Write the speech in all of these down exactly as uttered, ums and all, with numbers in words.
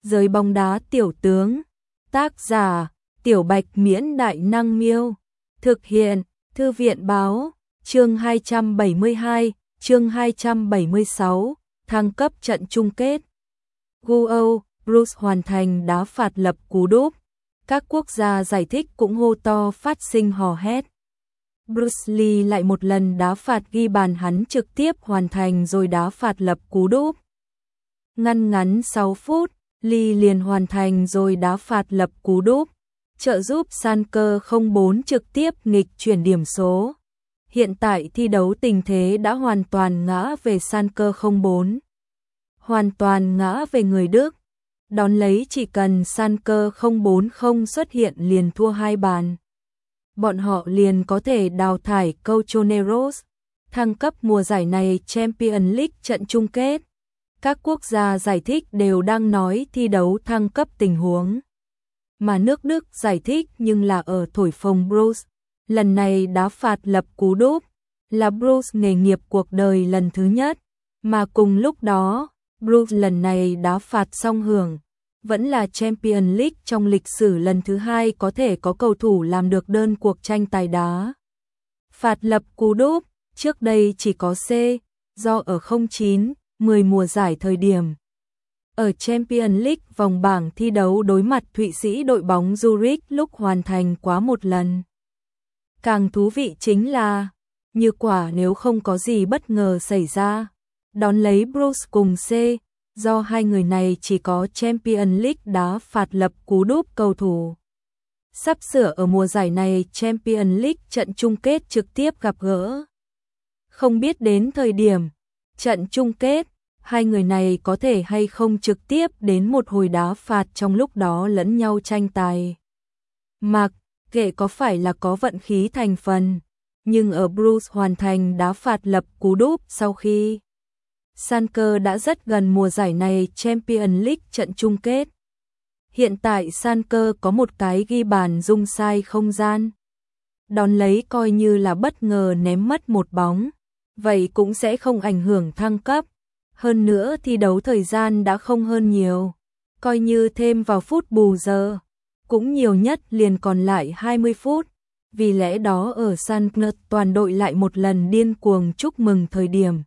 Giới bóng đá tiểu tướng. Tác giả: Tiểu Bạch Miễn Đại Năng Miêu. Thực hiện: Thư viện Báo. Chương hai trăm bảy mươi hai, chương hai trăm bảy mươi sáu, thăng cấp trận chung kết. Guo, Bruce hoàn thành đá phạt lập cú đúp. Các quốc gia giải thích cũng hô to phát sinh hò hét. Bruce Lee lại một lần đá phạt ghi bàn, hắn trực tiếp hoàn thành rồi đá phạt lập cú đúp. Ngăn ngắn sáu phút, Lee liền hoàn thành rồi đá phạt lập cú đúp, trợ giúp Sanker không bốn trực tiếp nghịch chuyển điểm số. Hiện tại thi đấu tình thế đã hoàn toàn ngã về Sanker không bốn. Hoàn toàn ngã về người Đức. Đón lấy chỉ cần Sanker không bốn không xuất hiện liền thua hai bàn. Bọn họ liền có thể đào thải Colchoneros, thăng cấp mùa giải này Champions League trận chung kết. Các quốc gia giải thích đều đang nói thi đấu thăng cấp tình huống. Mà nước Đức giải thích nhưng là ở thổi phồng Bruce. Lần này đá phạt lập cú đúp là Bruce nghề nghiệp cuộc đời lần thứ nhất. Mà cùng lúc đó, Bruce lần này đá phạt song hưởng. Vẫn là Champions League trong lịch sử lần thứ hai có thể có cầu thủ làm được đơn cuộc tranh tài đá phạt lập cú đúp, trước đây chỉ có C, do ở không chín, mười mùa giải thời điểm. Ở Champions League vòng bảng thi đấu đối mặt Thụy Sĩ đội bóng Zurich lúc hoàn thành quá một lần. Càng thú vị chính là, như quả nếu không có gì bất ngờ xảy ra, đón lấy Bruce cùng C, do hai người này chỉ có Champions League đá phạt lập cú đúp cầu thủ. Sắp sửa ở mùa giải này Champions League trận chung kết trực tiếp gặp gỡ. Không biết đến thời điểm trận chung kết, hai người này có thể hay không trực tiếp đến một hồi đá phạt trong lúc đó lẫn nhau tranh tài. Mặc kệ có phải là có vận khí thành phần, nhưng ở Bruce hoàn thành đá phạt lập cú đúp sau khi Sanker đã rất gần mùa giải này Champions League trận chung kết. Hiện tại Sanker có một cái ghi bàn dung sai không gian. Đón lấy coi như là bất ngờ ném mất một bóng, vậy cũng sẽ không ảnh hưởng thăng cấp. Hơn nữa thi đấu thời gian đã không hơn nhiều, coi như thêm vào phút bù giờ, cũng nhiều nhất liền còn lại hai mươi phút. Vì lẽ đó ở Sanknut toàn đội lại một lần điên cuồng chúc mừng thời điểm.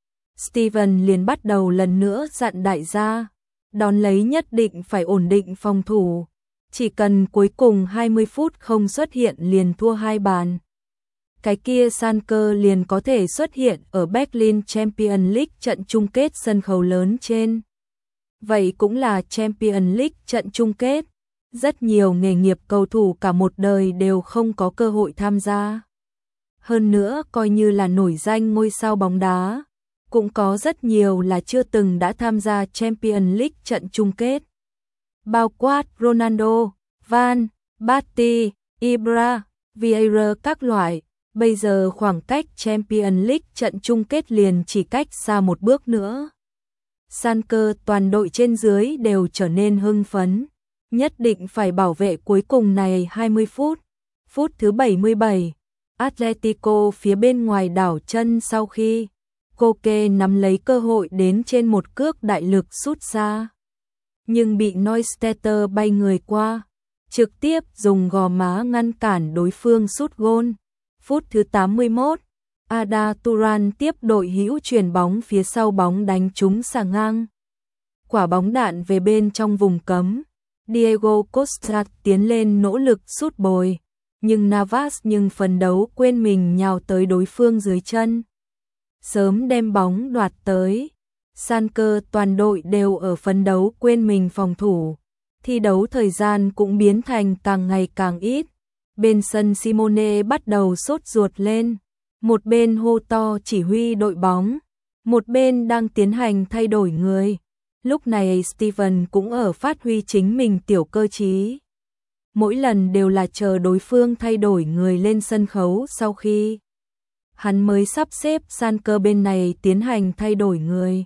Steven liền bắt đầu lần nữa dặn đại gia, đón lấy nhất định phải ổn định phòng thủ, chỉ cần cuối cùng hai mươi phút không xuất hiện liền thua hai bàn. Cái kia Sanker liền có thể xuất hiện ở Berlin Champions League trận chung kết sân khấu lớn trên. Vậy cũng là Champions League trận chung kết, rất nhiều nghề nghiệp cầu thủ cả một đời đều không có cơ hội tham gia. Hơn nữa coi như là nổi danh ngôi sao bóng đá, cũng có rất nhiều là chưa từng đã tham gia Champions League trận chung kết. Bao quát Ronaldo, Van Basten, Ibra, Vieira các loại. Bây giờ khoảng cách Champions League trận chung kết liền chỉ cách xa một bước nữa. Sanker toàn đội trên dưới đều trở nên hưng phấn, nhất định phải bảo vệ cuối cùng này hai mươi phút. Phút thứ bảy mươi bảy, Atletico phía bên ngoài đảo chân sau khi Koke nắm lấy cơ hội đến trên một cước đại lực sút xa, nhưng bị Neustädter bay người qua, trực tiếp dùng gò má ngăn cản đối phương sút gôn. Phút thứ tám mươi mốt, Ada Turan tiếp đội hữu chuyển bóng phía sau bóng đánh trúng xà ngang. Quả bóng đạn về bên trong vùng cấm. Diego Costa tiến lên nỗ lực sút bồi, nhưng Navas nhưng phần đấu quên mình nhào tới đối phương dưới chân, sớm đem bóng đoạt tới. Sanker toàn đội đều ở phấn đấu quên mình phòng thủ. Thi đấu thời gian cũng biến thành càng ngày càng ít. Bên sân Simone bắt đầu sốt ruột lên, một bên hô to chỉ huy đội bóng, một bên đang tiến hành thay đổi người. Lúc này Steven cũng ở phát huy chính mình tiểu cơ trí. Mỗi lần đều là chờ đối phương thay đổi người lên sân khấu sau khi hắn mới sắp xếp Sanker bên này tiến hành thay đổi người.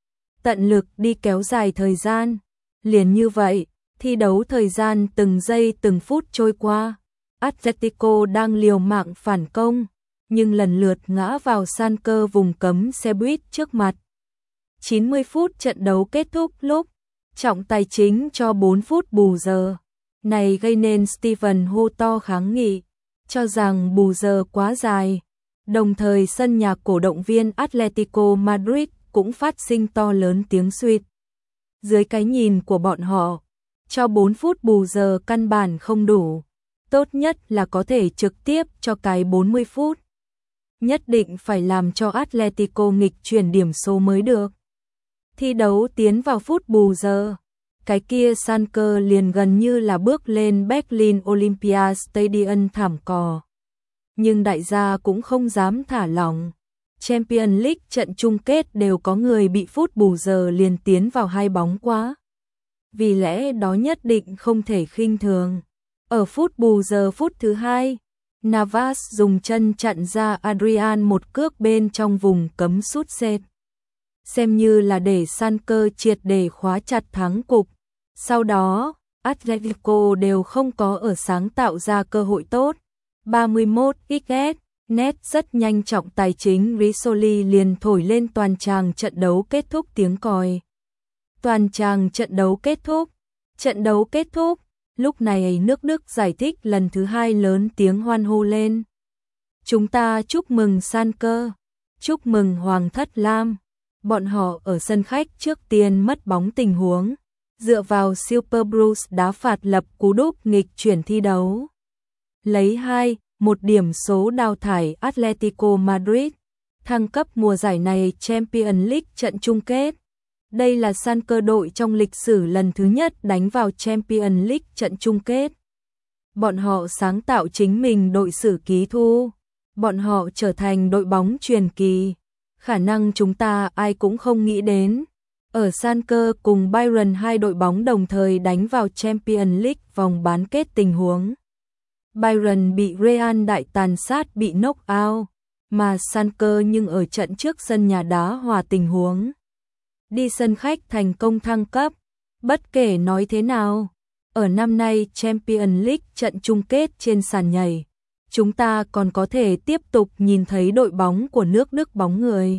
Tận lực đi kéo dài thời gian. Liền như vậy, thi đấu thời gian từng giây từng phút trôi qua. Atletico đang liều mạng phản công, nhưng lần lượt ngã vào Sanker vùng cấm xe buýt trước mặt. chín mươi phút trận đấu kết thúc lúc trọng tài chính cho bốn phút bù giờ. Này gây nên Steven hô to kháng nghị, cho rằng bù giờ quá dài. Đồng thời sân nhà cổ động viên Atletico Madrid cũng phát sinh to lớn tiếng suýt. Dưới cái nhìn của bọn họ, cho bốn phút bù giờ căn bản không đủ. Tốt nhất là có thể trực tiếp cho cái bốn mươi phút. Nhất định phải làm cho Atletico nghịch chuyển điểm số mới được. Thi đấu tiến vào phút bù giờ. Cái kia Sanker liền gần như là bước lên Berlin Olympia Stadium thảm cò. Nhưng đại gia cũng không dám thả lỏng. Champions League trận chung kết đều có người bị phút bù giờ liền tiến vào hai bóng quá. Vì lẽ đó nhất định không thể khinh thường. Ở phút bù giờ phút thứ hai, Navas dùng chân chặn ra Adrian một cước bên trong vùng cấm sút set. Xem như là để Sanker triệt để khóa chặt thắng cục. Sau đó, Atletico đều không có ở sáng tạo ra cơ hội tốt. ba mươi mốt xs, net rất nhanh trọng tài chính Risoli liền thổi lên toàn tràng trận đấu kết thúc tiếng còi. Toàn tràng trận đấu kết thúc. Trận đấu kết thúc. Lúc này nước Đức giải thích lần thứ hai lớn tiếng hoan hô lên. Chúng ta chúc mừng Sanker. Chúc mừng Hoàng thất Lam. Bọn họ ở sân khách trước tiên mất bóng tình huống. Dựa vào Super Bruce đá phạt lập cú đúp nghịch chuyển thi đấu. Lấy hai một điểm số đào thải Atletico Madrid. Thăng cấp mùa giải này Champions League trận chung kết. Đây là Sanker đội trong lịch sử lần thứ nhất đánh vào Champions League trận chung kết. Bọn họ sáng tạo chính mình đội sử ký thu. Bọn họ trở thành đội bóng truyền kỳ. Khả năng chúng ta ai cũng không nghĩ đến. Ở Sanker cùng Bayern hai đội bóng đồng thời đánh vào Champions League vòng bán kết tình huống. Bayern bị Real đại tàn sát bị knock out, mà Sanker nhưng ở trận trước sân nhà đá hòa tình huống. Đi sân khách thành công thăng cấp. Bất kể nói thế nào, ở năm nay Champions League trận chung kết trên sàn nhảy, chúng ta còn có thể tiếp tục nhìn thấy đội bóng của nước Đức bóng người.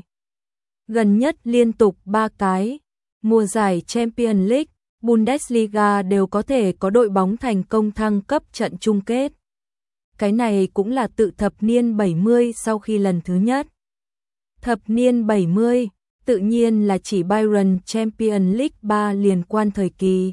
Gần nhất liên tục ba cái, mùa giải Champions League, Bundesliga đều có thể có đội bóng thành công thăng cấp trận chung kết. Cái này cũng là tự thập niên bảy mươi sau khi lần thứ nhất. Thập niên bảy mươi, tự nhiên là chỉ Bayern Champions League ba liên quan thời kỳ.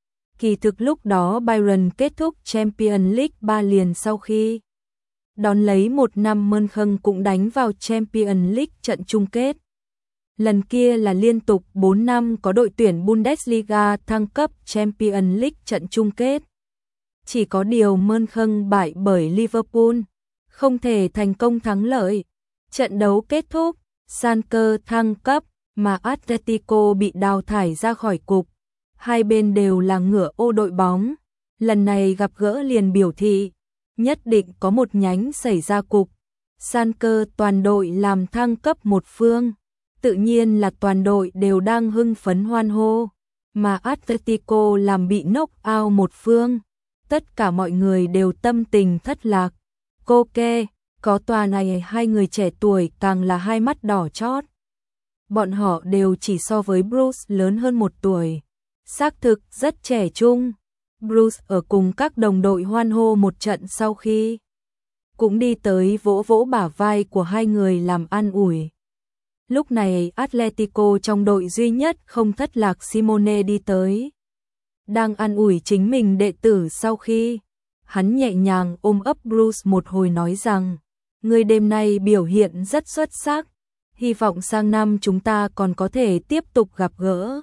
Kỳ thực lúc đó Bayern kết thúc Champions League ba liền sau khi đón lấy một năm Mönchen cũng đánh vào Champions League trận chung kết. Lần kia là liên tục bốn năm có đội tuyển Bundesliga thăng cấp Champions League trận chung kết. Chỉ có điều Mönchen bại bởi Liverpool, không thể thành công thắng lợi. Trận đấu kết thúc, Sanker thăng cấp, mà Atletico bị đào thải ra khỏi cục. Hai bên đều là ngựa ô đội bóng. Lần này gặp gỡ liền biểu thị, nhất định có một nhánh xảy ra cục. Sanker toàn đội làm thăng cấp một phương. Tự nhiên là toàn đội đều đang hưng phấn hoan hô. Mà Atletico làm bị knock out một phương. Tất cả mọi người đều tâm tình thất lạc. Cô kê, có tòa này hai người trẻ tuổi càng là hai mắt đỏ chót. Bọn họ đều chỉ so với Bruce lớn hơn một tuổi. Xác thực rất trẻ trung. Bruce ở cùng các đồng đội hoan hô một trận sau khi cũng đi tới vỗ vỗ bả vai của hai người làm an ủi. Lúc này Atletico trong đội duy nhất không thất lạc Simone đi tới. Đang an ủi chính mình đệ tử sau khi hắn nhẹ nhàng ôm ấp Bruce một hồi nói rằng, người đêm nay biểu hiện rất xuất sắc, hy vọng sang năm chúng ta còn có thể tiếp tục gặp gỡ.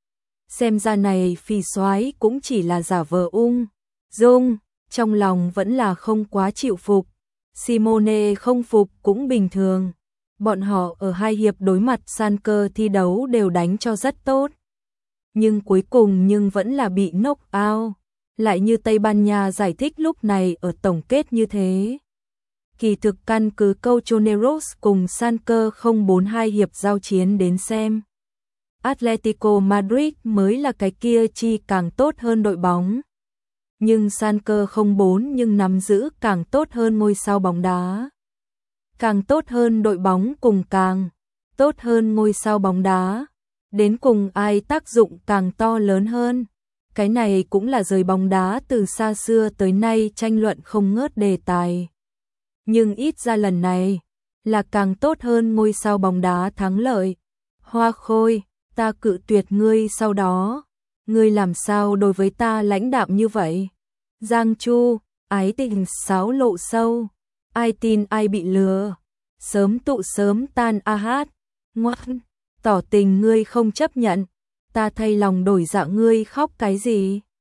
Xem ra này phì soái cũng chỉ là giả vờ ung dung, trong lòng vẫn là không quá chịu phục. Simone không phục cũng bình thường. Bọn họ ở hai hiệp đối mặt Sanker thi đấu đều đánh cho rất tốt. Nhưng cuối cùng nhưng vẫn là bị knock out. Lại như Tây Ban Nha giải thích lúc này ở tổng kết như thế. Kỳ thực căn cứ câu Choneros cùng Sanker không bốn hai hiệp giao chiến đến xem. Atletico Madrid mới là cái kia chi càng tốt hơn đội bóng. Nhưng Sanker không bốn nhưng nắm giữ càng tốt hơn ngôi sao bóng đá. Càng tốt hơn đội bóng cùng càng tốt hơn ngôi sao bóng đá. đến cùng ai tác dụng càng to lớn hơn. Cái này cũng là giới bóng đá từ xa xưa tới nay tranh luận không ngớt đề tài. Nhưng ít ra lần này là càng tốt hơn ngôi sao bóng đá thắng lợi. Hoa Khôi, ta cự tuyệt ngươi sau đó. Ngươi làm sao đối với ta lãnh đạm như vậy? Giang Chu, ái tình sáo lộ sâu. Ai tin ai bị lừa. Sớm tụ sớm tan a hát. Ngoan, tỏ tình ngươi không chấp nhận. Ta thay lòng đổi dạ ngươi khóc cái gì?